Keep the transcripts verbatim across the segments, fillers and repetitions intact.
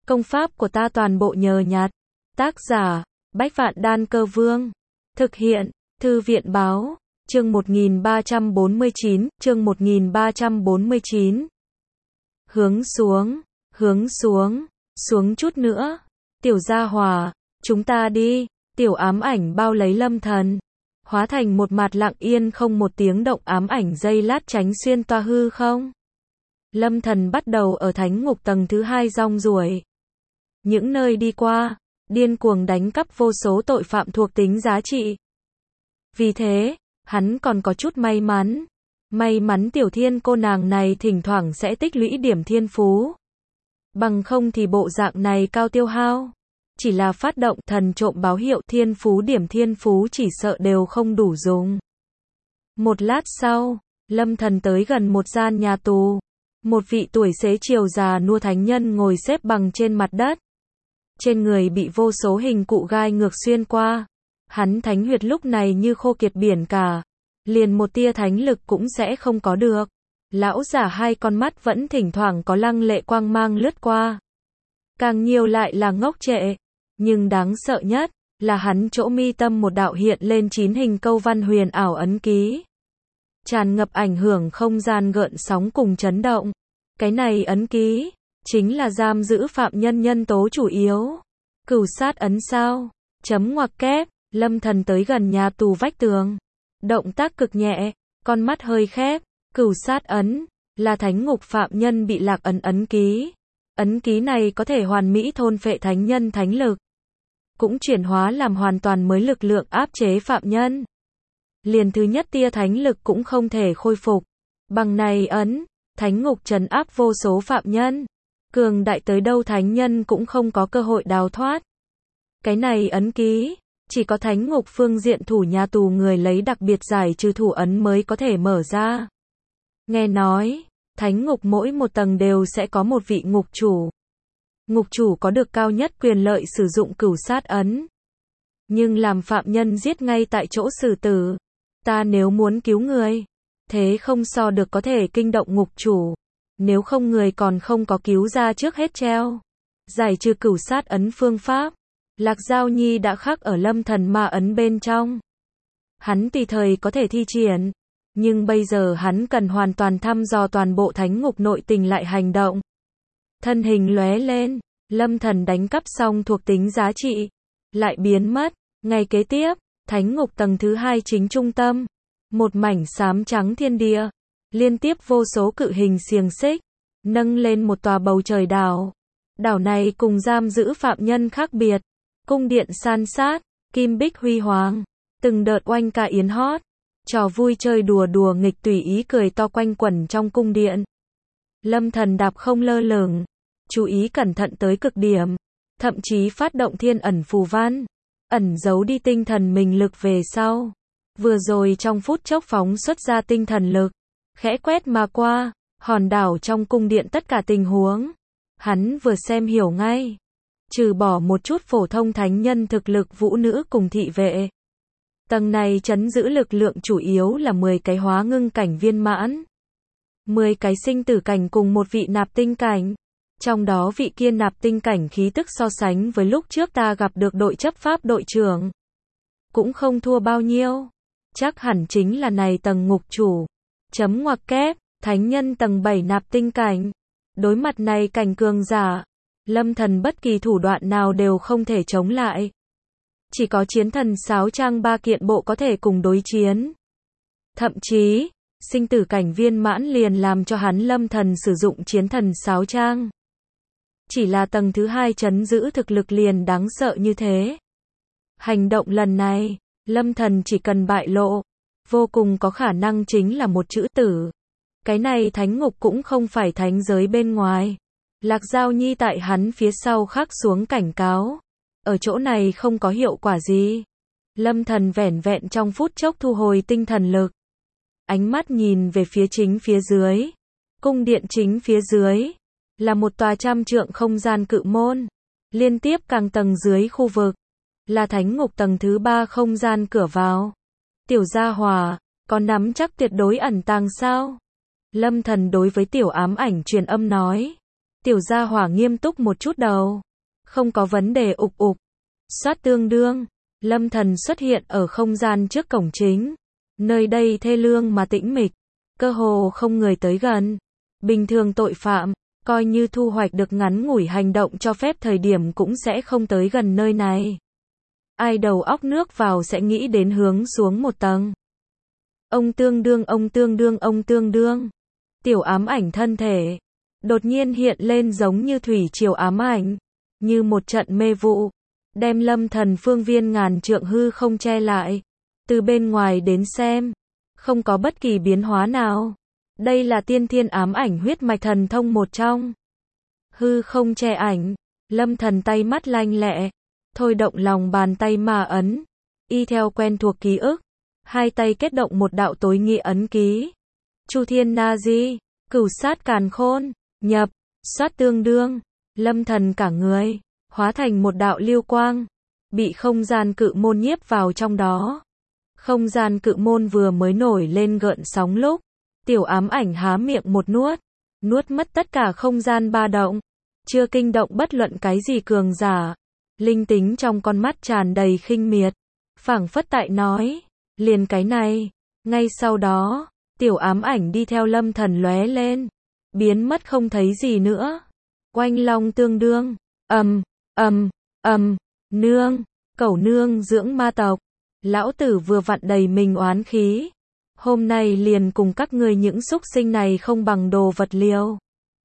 Công pháp của ta toàn bộ nhờ nhặt. Tác giả, Bách Vạn Đan Cơ Vương. Thực hiện, Thư viện Báo. Chương một nghìn ba trăm bốn mươi chín, chương một nghìn ba trăm bốn mươi chín. Hướng xuống, hướng xuống, xuống chút nữa. Tiểu Gia Hòa, chúng ta đi. Tiểu ám ảnh bao lấy Lâm Thần, hóa thành một mặt lặng yên không một tiếng động, ám ảnh giây lát tránh xuyên toa hư không. Lâm Thần bắt đầu ở thánh ngục tầng thứ hai rong ruổi. Những nơi đi qua, điên cuồng đánh cắp vô số tội phạm thuộc tính giá trị. Vì thế, hắn còn có chút may mắn. May mắn tiểu thiên cô nàng này thỉnh thoảng sẽ tích lũy điểm thiên phú. Bằng không thì bộ dạng này cao tiêu hao. Chỉ là phát động thần trộm báo hiệu thiên phú, điểm thiên phú chỉ sợ đều không đủ dùng. Một lát sau, Lâm Thần tới gần một gian nhà tù. Một vị tuổi xế chiều già nua thánh nhân ngồi xếp bằng trên mặt đất. Trên người bị vô số hình cụ gai ngược xuyên qua. Hắn thánh huyệt lúc này như khô kiệt biển cả. Liền một tia thánh lực cũng sẽ không có được. Lão giả hai con mắt vẫn thỉnh thoảng có lăng lệ quang mang lướt qua. Càng nhiều lại là ngốc trệ. Nhưng đáng sợ nhất là hắn chỗ mi tâm một đạo hiện lên chín hình câu văn huyền ảo ấn ký. Tràn ngập ảnh hưởng không gian gợn sóng cùng chấn động. Cái này ấn ký chính là giam giữ phạm nhân nhân tố chủ yếu. Cửu sát ấn sao? Chấm ngoặc kép. Lâm Thần tới gần nhà tù vách tường. Động tác cực nhẹ, con mắt hơi khép. Cửu sát ấn là thánh ngục phạm nhân bị lạc ấn ấn ký. Ấn ký này có thể hoàn mỹ thôn phệ thánh nhân thánh lực, cũng chuyển hóa làm hoàn toàn mới lực lượng áp chế phạm nhân. Liền thứ nhất tia thánh lực cũng không thể khôi phục. Bằng này ấn, thánh ngục trấn áp vô số phạm nhân. Cường đại tới đâu thánh nhân cũng không có cơ hội đào thoát. Cái này ấn ký, chỉ có thánh ngục phương diện thủ nhà tù người lấy đặc biệt giải trừ thủ ấn mới có thể mở ra. Nghe nói, thánh ngục mỗi một tầng đều sẽ có một vị ngục chủ. Ngục chủ có được cao nhất quyền lợi sử dụng cửu sát ấn. Nhưng làm phạm nhân giết ngay tại chỗ xử tử. Ta nếu muốn cứu người, thế không so được có thể kinh động ngục chủ. Nếu không người còn không có cứu ra trước hết treo. Giải trừ cửu sát ấn phương pháp, Lạc Giao Nhi đã khắc ở Lâm Thần ma ấn bên trong. Hắn tùy thời có thể thi triển. Nhưng bây giờ hắn cần hoàn toàn thăm dò toàn bộ thánh ngục nội tình lại hành động. Thân hình lóe lên, Lâm Thần đánh cắp xong thuộc tính giá trị, lại biến mất. Ngày kế tiếp, thánh ngục tầng thứ hai chính trung tâm, một mảnh xám trắng thiên địa, liên tiếp vô số cự hình xiềng xích, nâng lên một tòa bầu trời đảo. Đảo này cùng giam giữ phạm nhân khác biệt, cung điện san sát, kim bích huy hoàng, từng đợt oanh ca yến hót, trò vui chơi đùa đùa nghịch tùy ý cười to quanh quẩn trong cung điện. Lâm Thần đạp không lơ lửng, chú ý cẩn thận tới cực điểm, thậm chí phát động thiên ẩn phù văn, ẩn giấu đi tinh thần mình lực về sau. Vừa rồi trong phút chốc phóng xuất ra tinh thần lực, khẽ quét mà qua, hòn đảo trong cung điện tất cả tình huống. Hắn vừa xem hiểu ngay. Trừ bỏ một chút phổ thông thánh nhân thực lực vũ nữ cùng thị vệ. Tầng này trấn giữ lực lượng chủ yếu là mười cái hóa ngưng cảnh viên mãn. mười cái sinh tử cảnh cùng một vị nạp tinh cảnh. Trong đó vị kia nạp tinh cảnh khí tức so sánh với lúc trước ta gặp được đội chấp pháp đội trưởng. Cũng không thua bao nhiêu. Chắc hẳn chính là này tầng ngục chủ. Chấm ngoặc kép, thánh nhân tầng bảy nạp tinh cảnh. Đối mặt này cảnh cường giả, Lâm Thần bất kỳ thủ đoạn nào đều không thể chống lại. Chỉ có chiến thần sáo trang ba kiện bộ có thể cùng đối chiến. Thậm chí, sinh tử cảnh viên mãn liền làm cho hắn Lâm Thần sử dụng chiến thần sáo trang. Chỉ là tầng thứ hai trấn giữ thực lực liền đáng sợ như thế. Hành động lần này, Lâm Thần chỉ cần bại lộ, vô cùng có khả năng chính là một chữ tử. Cái này thánh ngục cũng không phải thánh giới bên ngoài. Lạc Giao Nhi tại hắn phía sau khắc xuống cảnh cáo. Ở chỗ này không có hiệu quả gì. Lâm Thần vẻn vẹn trong phút chốc thu hồi tinh thần lực. Ánh mắt nhìn về phía chính phía dưới. Cung điện chính phía dưới là một tòa trăm trượng không gian cự môn. Liên tiếp càng tầng dưới khu vực là thánh ngục tầng thứ ba không gian cửa vào. Tiểu Gia Hòa, có nắm chắc tuyệt đối ẩn tàng sao? Lâm Thần đối với tiểu ám ảnh truyền âm nói. Tiểu gia hỏa nghiêm túc một chút đầu. Không có vấn đề ục ục. Soát tương đương. Lâm Thần xuất hiện ở không gian trước cổng chính. Nơi đây thê lương mà tĩnh mịch. Cơ hồ không người tới gần. Bình thường tội phạm, coi như thu hoạch được ngắn ngủi hành động cho phép thời điểm cũng sẽ không tới gần nơi này. Ai đầu óc nước vào sẽ nghĩ đến hướng xuống một tầng. Ông tương đương, ông tương đương, ông tương đương. Tiểu ám ảnh thân thể đột nhiên hiện lên giống như thủy triều ám ảnh, như một trận mê vụ, đem Lâm Thần phương viên ngàn trượng hư không che lại. Từ bên ngoài đến xem, không có bất kỳ biến hóa nào. Đây là tiên thiên ám ảnh huyết mạch thần thông một trong. Hư không che ảnh, Lâm Thần tay mắt lanh lẹ, thôi động lòng bàn tay ma ấn, y theo quen thuộc ký ức, hai tay kết động một đạo tối nghĩa ấn ký. Chu Thiên Na Di, Cửu Sát Càn Khôn, nhập, soát tương đương, Lâm Thần cả người hóa thành một đạo lưu quang, bị không gian cự môn nhiếp vào trong đó. Không gian cự môn vừa mới nổi lên gợn sóng lúc, tiểu ám ảnh há miệng một nuốt, nuốt mất tất cả không gian ba động, chưa kinh động bất luận cái gì cường giả. Linh tính trong con mắt tràn đầy khinh miệt, phảng phất tại nói, liền cái này. Ngay sau đó, tiểu ám ảnh đi theo Lâm Thần lóe lên, biến mất không thấy gì nữa. Oanh long tương đương, ầm, ầm, ầm, nương, cẩu nương dưỡng ma tộc. Lão tử vừa vặn đầy mình oán khí. Hôm nay liền cùng các ngươi những súc sinh này không bằng đồ vật liều.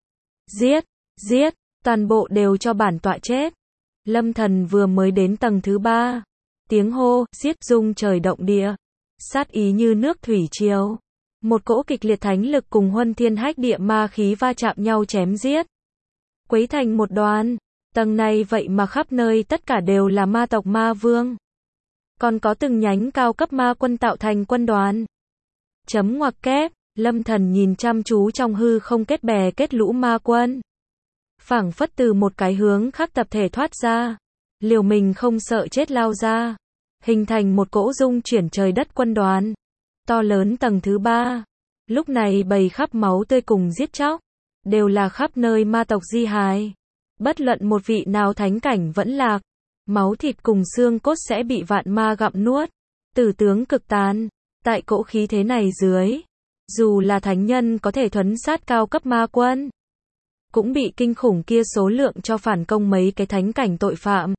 Giết, giết, toàn bộ đều cho bản tọa chết. Lâm Thần vừa mới đến tầng thứ ba. Tiếng hô, giết rung trời động địa. Sát ý như nước thủy triều. Một cỗ kịch liệt thánh lực cùng huân thiên hách địa ma khí va chạm nhau chém giết. Quấy thành một đoàn. Tầng này vậy mà khắp nơi tất cả đều là ma tộc ma vương. Còn có từng nhánh cao cấp ma quân tạo thành quân đoàn. Chấm ngoặc kép, Lâm Thần nhìn chăm chú trong hư không kết bè kết lũ ma quân. Phảng phất từ một cái hướng khác tập thể thoát ra. Liều mình không sợ chết lao ra. Hình thành một cỗ dung chuyển trời đất quân đoàn. To lớn tầng thứ ba. Lúc này bầy khắp máu tươi cùng giết chóc. Đều là khắp nơi ma tộc di hài. Bất luận một vị nào thánh cảnh vẫn lạc. Máu thịt cùng xương cốt sẽ bị vạn ma gặm nuốt. Tử tướng cực tàn. Tại cỗ khí thế này dưới, dù là thánh nhân có thể thuấn sát cao cấp ma quân, cũng bị kinh khủng kia số lượng cho phản công mấy cái thánh cảnh tội phạm.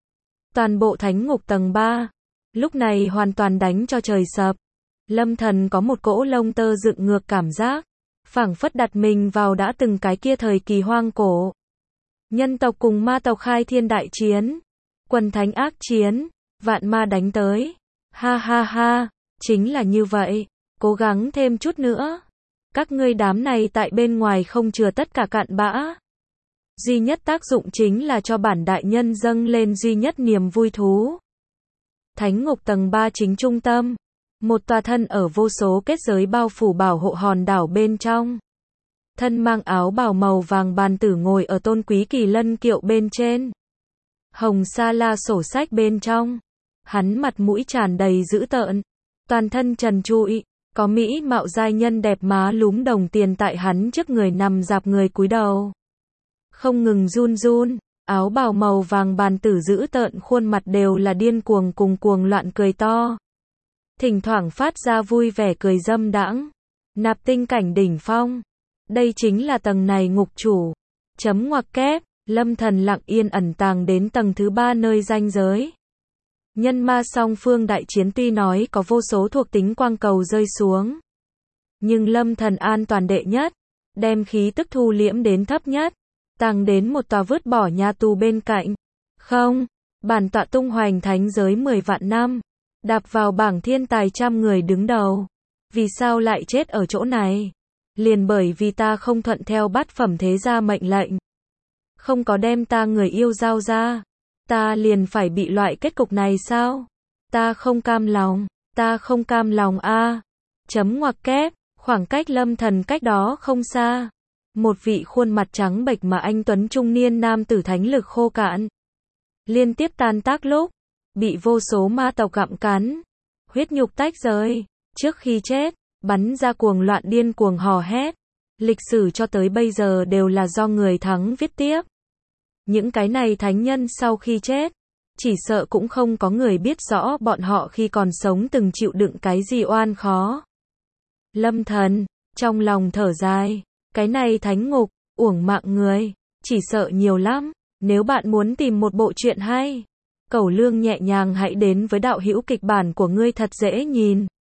Toàn bộ thánh ngục tầng ba, lúc này hoàn toàn đánh cho trời sập. Lâm Thần có một cỗ lông tơ dựng ngược cảm giác, phảng phất đặt mình vào đã từng cái kia thời kỳ hoang cổ. Nhân tộc cùng ma tộc khai thiên đại chiến, quần thánh ác chiến, vạn ma đánh tới. Ha ha ha. Chính là như vậy, cố gắng thêm chút nữa. Các ngươi đám này tại bên ngoài không chừa tất cả cặn bã. Duy nhất tác dụng chính là cho bản đại nhân dâng lên duy nhất niềm vui thú. Thánh ngục tầng ba chính trung tâm. Một tòa thân ở vô số kết giới bao phủ bảo hộ hòn đảo bên trong. Thân mang áo bào màu vàng bàn tử ngồi ở tôn quý kỳ lân kiệu bên trên. Hồng sa la sổ sách bên trong. Hắn mặt mũi tràn đầy dữ tợn. Toàn thân trần trụi, có mỹ mạo giai nhân đẹp má lúm đồng tiền tại hắn trước người nằm dạp người cúi đầu. Không ngừng run run, áo bào màu vàng bàn tử dữ tợn khuôn mặt đều là điên cuồng cùng cuồng loạn cười to. Thỉnh thoảng phát ra vui vẻ cười dâm đãng. Nạp tinh cảnh đỉnh phong. Đây chính là tầng này ngục chủ. Chấm ngoặc kép, Lâm Thần lặng yên ẩn tàng đến tầng thứ ba nơi ranh giới. Nhân ma song phương đại chiến tuy nói có vô số thuộc tính quang cầu rơi xuống. Nhưng Lâm Thần an toàn đệ nhất, đem khí tức thu liễm đến thấp nhất, tàng đến một tòa vứt bỏ nhà tù bên cạnh. Không, bản tọa tung hoành thánh giới mười vạn năm, đạp vào bảng thiên tài trăm người đứng đầu. Vì sao lại chết ở chỗ này? Liền bởi vì ta không thuận theo bát phẩm thế gia mệnh lệnh. Không có đem ta người yêu giao ra. Ta liền phải bị loại kết cục này sao? Ta không cam lòng, ta không cam lòng a. À. Chấm ngoặc kép, khoảng cách Lâm Thần cách đó không xa. Một vị khuôn mặt trắng bệch mà anh tuấn trung niên nam tử thánh lực khô cạn. Liên tiếp tan tác lúc, bị vô số ma tộc gặm cắn. Huyết nhục tách rời, trước khi chết, bắn ra cuồng loạn điên cuồng hò hét. Lịch sử cho tới bây giờ đều là do người thắng viết tiếp. Những cái này thánh nhân sau khi chết, chỉ sợ cũng không có người biết rõ bọn họ khi còn sống từng chịu đựng cái gì oan khó. Lâm Thần, trong lòng thở dài, cái này thánh ngục, uổng mạng người, chỉ sợ nhiều lắm. Nếu bạn muốn tìm một bộ truyện hay, Cẩu Lương nhẹ nhàng hãy đến với đạo hữu kịch bản của ngươi thật dễ nhìn.